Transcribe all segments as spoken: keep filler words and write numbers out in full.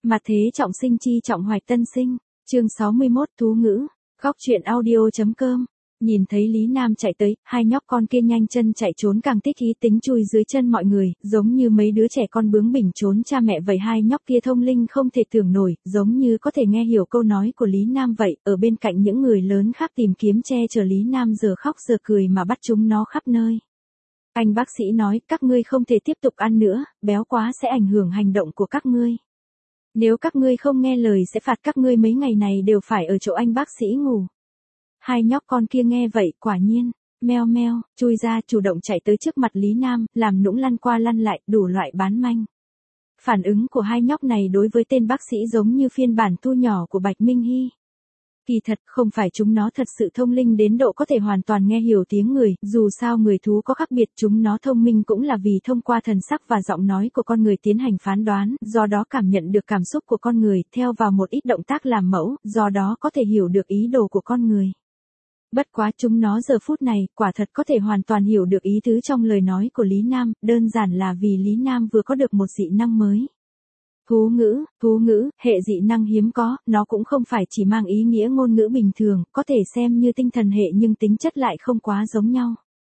Mặt thế trọng sinh chi trọng hoạch tân sinh, chương sáu mươi mốt thú ngữ, góc truyện audio.com. Nhìn thấy Lý Nam chạy tới, hai nhóc con kia nhanh chân chạy trốn càng thích ý tính chui dưới chân mọi người, giống như mấy đứa trẻ con bướng bỉnh trốn cha mẹ vậy. Hai nhóc kia thông linh không thể tưởng nổi, giống như có thể nghe hiểu câu nói của Lý Nam vậy. Ở bên cạnh những người lớn khác tìm kiếm che chở Lý Nam giờ khóc giờ cười mà bắt chúng nó khắp nơi. Anh bác sĩ nói, các ngươi không thể tiếp tục ăn nữa, béo quá sẽ ảnh hưởng hành động của các ngươi. Nếu các ngươi không nghe lời sẽ phạt các ngươi mấy ngày này đều phải ở chỗ anh bác sĩ ngủ. Hai nhóc con kia nghe vậy, quả nhiên, meo meo, chui ra chủ động chạy tới trước mặt Lý Nam, làm nũng lăn qua lăn lại, đủ loại bán manh. Phản ứng của hai nhóc này đối với tên bác sĩ giống như phiên bản thu nhỏ của Bạch Minh Hy. Kỳ thật không phải chúng nó thật sự thông linh đến độ có thể hoàn toàn nghe hiểu tiếng người, dù sao người thú có khác biệt, chúng nó thông minh cũng là vì thông qua thần sắc và giọng nói của con người tiến hành phán đoán, do đó cảm nhận được cảm xúc của con người, theo vào một ít động tác làm mẫu, do đó có thể hiểu được ý đồ của con người. Bất quá chúng nó giờ phút này, quả thật có thể hoàn toàn hiểu được ý tứ trong lời nói của Lý Nam, đơn giản là vì Lý Nam vừa có được một dị năng mới. Thú ngữ, thú ngữ, hệ dị năng hiếm có, nó cũng không phải chỉ mang ý nghĩa ngôn ngữ bình thường, có thể xem như tinh thần hệ nhưng tính chất lại không quá giống nhau.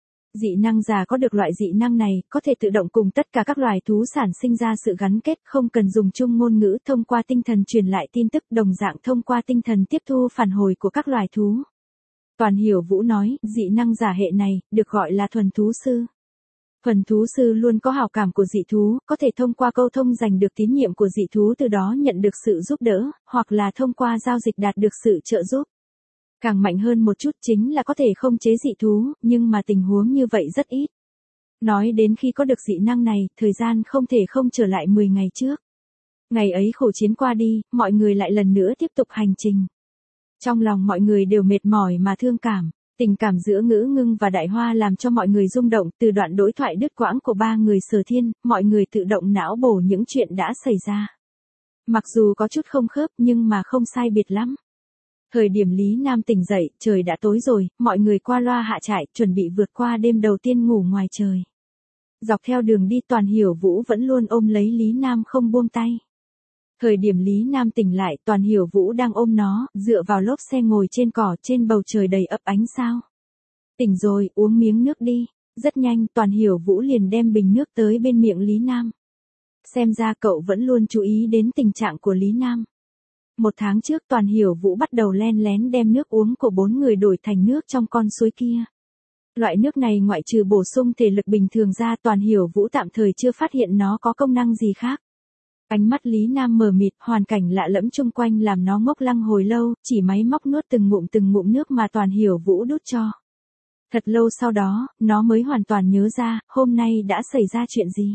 Dị năng giả có được loại dị năng này, có thể tự động cùng tất cả các loài thú sản sinh ra sự gắn kết, không cần dùng chung ngôn ngữ, thông qua tinh thần truyền lại tin tức, đồng dạng thông qua tinh thần tiếp thu phản hồi của các loài thú. Toàn Hiểu Vũ nói, dị năng giả hệ này, được gọi là thuần thú sư. Thuần thú sư luôn có hảo cảm của dị thú, có thể thông qua câu thông giành được tín nhiệm của dị thú, từ đó nhận được sự giúp đỡ, hoặc là thông qua giao dịch đạt được sự trợ giúp. Càng mạnh hơn một chút chính là có thể không chế dị thú, nhưng mà tình huống như vậy rất ít. Nói đến khi có được dị năng này, thời gian không thể không trở lại mười ngày trước. Ngày ấy khổ chiến qua đi, mọi người lại lần nữa tiếp tục hành trình. Trong lòng mọi người đều mệt mỏi mà thương cảm. Tình cảm giữa Ngữ Ngưng và Đại Hoa làm cho mọi người rung động, từ đoạn đối thoại đứt quãng của ba người Sở Thiên, mọi người tự động não bổ những chuyện đã xảy ra. Mặc dù có chút không khớp nhưng mà không sai biệt lắm. Thời điểm Lý Nam tỉnh dậy, trời đã tối rồi, mọi người qua loa hạ trại, chuẩn bị vượt qua đêm đầu tiên ngủ ngoài trời. Dọc theo đường đi Toàn Hiểu Vũ vẫn luôn ôm lấy Lý Nam không buông tay. Thời điểm Lý Nam tỉnh lại, Toàn Hiểu Vũ đang ôm nó, dựa vào lốp xe ngồi trên cỏ, trên bầu trời đầy ắp ánh sao. Tỉnh rồi, uống miếng nước đi. Rất nhanh, Toàn Hiểu Vũ liền đem bình nước tới bên miệng Lý Nam. Xem ra cậu vẫn luôn chú ý đến tình trạng của Lý Nam. Một tháng trước Toàn Hiểu Vũ bắt đầu len lén đem nước uống của bốn người đổi thành nước trong con suối kia. Loại nước này ngoại trừ bổ sung thể lực bình thường ra, Toàn Hiểu Vũ tạm thời chưa phát hiện nó có công năng gì khác. Ánh mắt Lý Nam mờ mịt, hoàn cảnh lạ lẫm chung quanh làm nó ngốc lăng hồi lâu, chỉ máy móc nuốt từng ngụm từng ngụm nước mà Toàn Hiểu Vũ đút cho. Thật lâu sau đó, nó mới hoàn toàn nhớ ra, hôm nay đã xảy ra chuyện gì.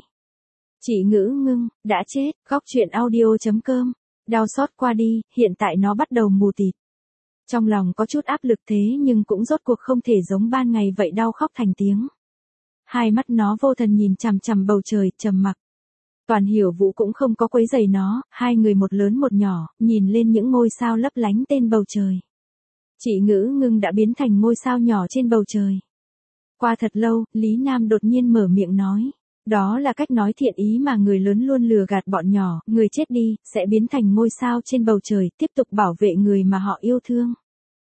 Chị Ngữ Ngưng, đã chết, góc truyện audio.com. Đau xót qua đi, hiện tại nó bắt đầu mù tịt. Trong lòng có chút áp lực thế nhưng cũng rốt cuộc không thể giống ban ngày vậy đau khóc thành tiếng. Hai mắt nó vô thần nhìn chằm chằm bầu trời, trầm mặc. Toàn Hiểu Vũ cũng không có quấy rầy nó, hai người một lớn một nhỏ, nhìn lên những ngôi sao lấp lánh trên bầu trời. Chị Ngữ Ngưng đã biến thành ngôi sao nhỏ trên bầu trời. Qua thật lâu, Lý Nam đột nhiên mở miệng nói. Đó là cách nói thiện ý mà người lớn luôn lừa gạt bọn nhỏ, người chết đi, sẽ biến thành ngôi sao trên bầu trời, tiếp tục bảo vệ người mà họ yêu thương.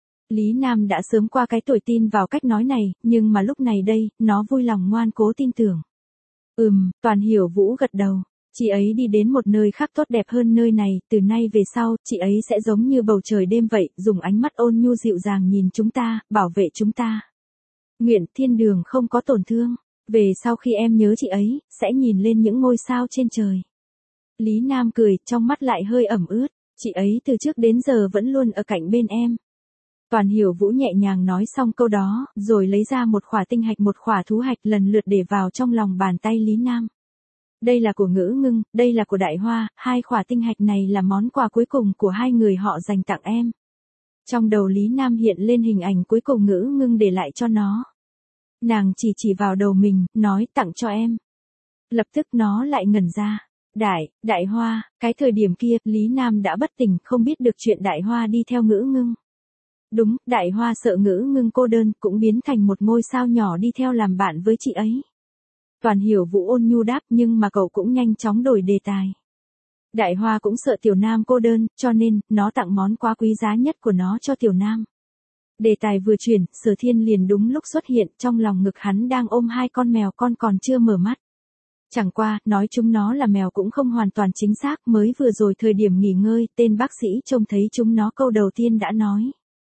Lý Nam đã sớm qua cái tuổi tin vào cách nói này, nhưng mà lúc này đây, nó vui lòng ngoan cố tin tưởng. Ừm, Toàn Hiểu Vũ gật đầu. Chị ấy đi đến một nơi khác tốt đẹp hơn nơi này, từ nay về sau, chị ấy sẽ giống như bầu trời đêm vậy, dùng ánh mắt ôn nhu dịu dàng nhìn chúng ta, bảo vệ chúng ta. Nguyện thiên đường không có tổn thương, về sau khi em nhớ chị ấy, sẽ nhìn lên những ngôi sao trên trời. Lý Nam cười, trong mắt lại hơi ẩm ướt, chị ấy từ trước đến giờ vẫn luôn ở cạnh bên em. Toàn Hiểu Vũ nhẹ nhàng nói xong câu đó, rồi lấy ra một khỏa tinh hạch một khỏa thú hạch lần lượt để vào trong lòng bàn tay Lý Nam. Đây là của Ngữ Ngưng, đây là của Đại Hoa, hai khỏa tinh hạch này là món quà cuối cùng của hai người họ dành tặng em. Trong đầu Lý Nam hiện lên hình ảnh cuối cùng Ngữ Ngưng để lại cho nó. Nàng chỉ chỉ vào đầu mình, nói tặng cho em. Lập tức nó lại ngẩn ra. Đại, Đại Hoa, cái thời điểm kia, Lý Nam đã bất tỉnh, không biết được chuyện Đại Hoa đi theo Ngữ Ngưng. Đúng, Đại Hoa sợ Ngữ Ngưng cô đơn, cũng biến thành một ngôi sao nhỏ đi theo làm bạn với chị ấy. Toàn Hiểu Vũ ôn nhu đáp nhưng mà cậu cũng nhanh chóng đổi đề tài. Đại Hoa cũng sợ Tiểu Nam cô đơn, cho nên, nó tặng món quà quý giá nhất của nó cho Tiểu Nam. Đề tài vừa chuyển, Sở Thiên liền đúng lúc xuất hiện, trong lòng ngực hắn đang ôm hai con mèo con còn chưa mở mắt. Chẳng qua, nói chúng nó là mèo cũng không hoàn toàn chính xác, mới vừa rồi thời điểm nghỉ ngơi, tên bác sĩ trông thấy chúng nó câu đầu tiên đã nói.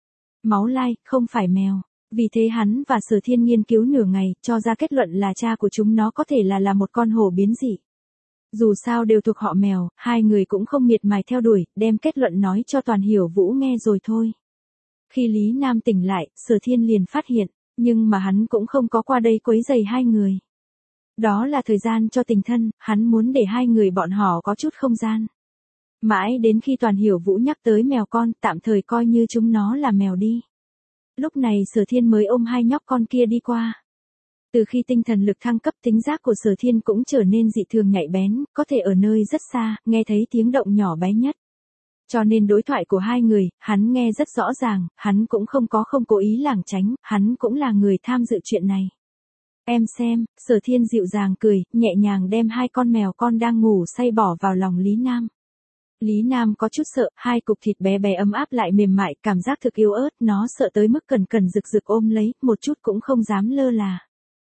Máu lai, không phải mèo. Vì thế hắn và Sở Thiên nghiên cứu nửa ngày, cho ra kết luận là cha của chúng nó có thể là là một con hổ biến dị. Dù sao đều thuộc họ mèo, hai người cũng không miệt mài theo đuổi, đem kết luận nói cho Toàn Hiểu Vũ nghe rồi thôi. Khi Lý Nam tỉnh lại, Sở Thiên liền phát hiện, nhưng mà hắn cũng không có qua đây quấy rầy hai người. Đó là thời gian cho tình thân, hắn muốn để hai người bọn họ có chút không gian. Mãi đến khi Toàn Hiểu Vũ nhắc tới mèo con, tạm thời coi như chúng nó là mèo đi. Lúc này Sở Thiên mới ôm hai nhóc con kia đi qua. Từ khi tinh thần lực thăng cấp, tính giác của Sở Thiên cũng trở nên dị thường nhạy bén, có thể ở nơi rất xa, nghe thấy tiếng động nhỏ bé nhất. Cho nên đối thoại của hai người, hắn nghe rất rõ ràng, hắn cũng không có không cố ý lảng tránh, hắn cũng là người tham dự chuyện này. Em xem, Sở Thiên dịu dàng cười, nhẹ nhàng đem hai con mèo con đang ngủ say bỏ vào lòng Lý Nam. Lý Nam có chút sợ, hai cục thịt bé bé ấm áp lại mềm mại, cảm giác thực yếu ớt, nó sợ tới mức cần cần rực rực ôm lấy, một chút cũng không dám lơ là.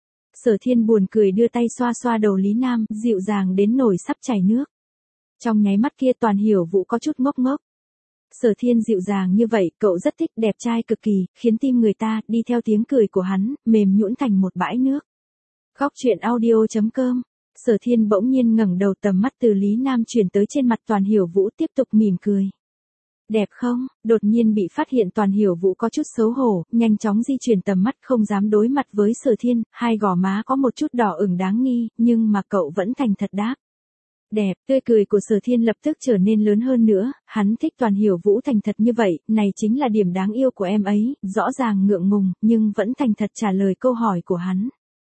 Sở Thiên buồn cười đưa tay xoa xoa đầu Lý Nam, dịu dàng đến nổi sắp chảy nước. Trong nháy mắt kia Toàn Hiểu Vũ có chút ngốc ngốc. Sở Thiên dịu dàng như vậy, cậu rất thích, đẹp trai cực kỳ, khiến tim người ta, đi theo tiếng cười của hắn, mềm nhũn thành một bãi nước. Khóc chuyện audio chấm com. Sở Thiên bỗng nhiên ngẩng đầu, tầm mắt từ Lý Nam chuyển tới trên mặt Toàn Hiểu Vũ, tiếp tục mỉm cười. Đẹp không? Đột nhiên bị phát hiện Toàn Hiểu Vũ có chút xấu hổ, nhanh chóng di chuyển tầm mắt, không dám đối mặt với Sở Thiên, hai gò má có một chút đỏ ửng đáng nghi, nhưng mà cậu vẫn thành thật đáp. Đẹp, tươi cười của Sở Thiên lập tức trở nên lớn hơn nữa, hắn thích Toàn Hiểu Vũ thành thật như vậy, này chính là điểm đáng yêu của em ấy, rõ ràng ngượng ngùng, nhưng vẫn thành thật trả lời câu hỏi của hắn.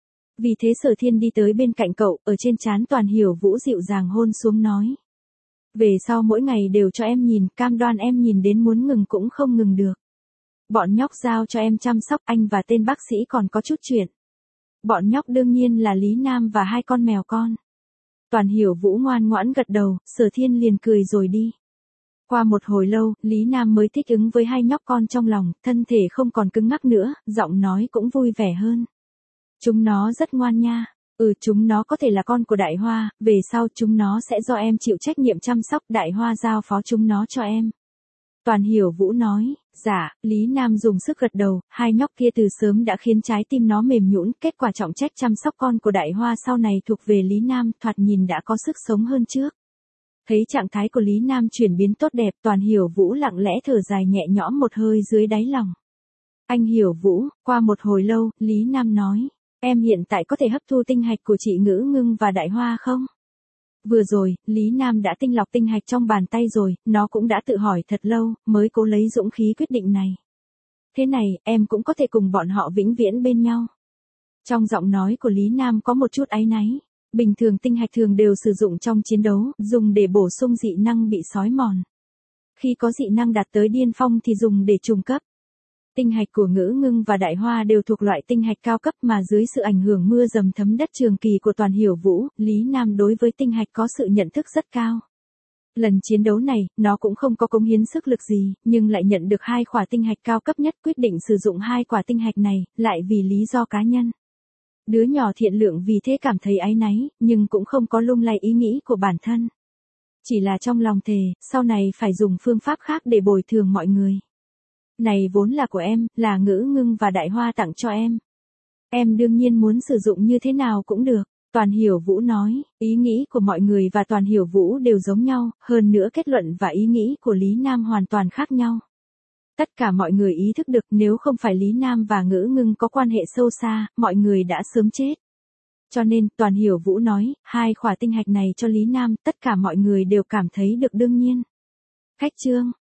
Vì thế Sở Thiên đi tới bên cạnh cậu, ở trên trán Toàn Hiểu Vũ dịu dàng hôn xuống nói. Về sau mỗi ngày đều cho em nhìn, cam đoan em nhìn đến muốn ngừng cũng không ngừng được. Bọn nhóc giao cho em chăm sóc, anh và tên bác sĩ còn có chút chuyện. Bọn nhóc đương nhiên là Lý Nam và hai con mèo con. Toàn Hiểu Vũ ngoan ngoãn gật đầu, Sở Thiên liền cười rồi đi. Qua một hồi lâu, Lý Nam mới thích ứng với hai nhóc con trong lòng, thân thể không còn cứng ngắc nữa, giọng nói cũng vui vẻ hơn. Chúng nó rất ngoan nha. Ừ, chúng nó có thể là con của Đại Hoa, về sau chúng nó sẽ do em chịu trách nhiệm chăm sóc, Đại Hoa giao phó chúng nó cho em. Toàn Hiểu Vũ nói, dạ, Lý Nam dùng sức gật đầu, hai nhóc kia từ sớm đã khiến trái tim nó mềm nhũn, kết quả trọng trách chăm sóc con của Đại Hoa sau này thuộc về Lý Nam, thoạt nhìn đã có sức sống hơn trước. Thấy trạng thái của Lý Nam chuyển biến tốt đẹp, Toàn Hiểu Vũ lặng lẽ thở dài nhẹ nhõm một hơi dưới đáy lòng. Anh Hiểu Vũ, qua một hồi lâu, Lý Nam nói. Em hiện tại có thể hấp thu tinh hạch của chị Ngữ Ngưng và Đại Hoa không? Vừa rồi, Lý Nam đã tinh lọc tinh hạch trong bàn tay rồi, nó cũng đã tự hỏi thật lâu, mới cố lấy dũng khí quyết định này. Thế này, em cũng có thể cùng bọn họ vĩnh viễn bên nhau. Trong giọng nói của Lý Nam có một chút áy náy. Bình thường tinh hạch thường đều sử dụng trong chiến đấu, dùng để bổ sung dị năng bị xói mòn. Khi có dị năng đạt tới điên phong thì dùng để trùng cấp. Tinh hạch của Ngữ Ngưng và Đại Hoa đều thuộc loại tinh hạch cao cấp mà dưới sự ảnh hưởng mưa dầm thấm đất trường kỳ của Toàn Hiểu Vũ, Lý Nam đối với tinh hạch có sự nhận thức rất cao. Lần chiến đấu này, nó cũng không có cống hiến sức lực gì, nhưng lại nhận được hai quả tinh hạch cao cấp nhất, quyết định sử dụng hai quả tinh hạch này, lại vì lý do cá nhân. Đứa nhỏ thiện lượng vì thế cảm thấy áy náy, nhưng cũng không có lung lay ý nghĩ của bản thân. Chỉ là trong lòng thề, sau này phải dùng phương pháp khác để bồi thường mọi người. Này vốn là của em, là Ngữ Ngưng và Đại Hoa tặng cho em. Em đương nhiên muốn sử dụng như thế nào cũng được. Toàn Hiểu Vũ nói, ý nghĩ của mọi người và Toàn Hiểu Vũ đều giống nhau, hơn nữa kết luận và ý nghĩ của Lý Nam hoàn toàn khác nhau. Tất cả mọi người ý thức được nếu không phải Lý Nam và Ngữ Ngưng có quan hệ sâu xa, mọi người đã sớm chết. Cho nên, Toàn Hiểu Vũ nói, hai khỏa tinh hạch này cho Lý Nam, tất cả mọi người đều cảm thấy được đương nhiên. Khách trương.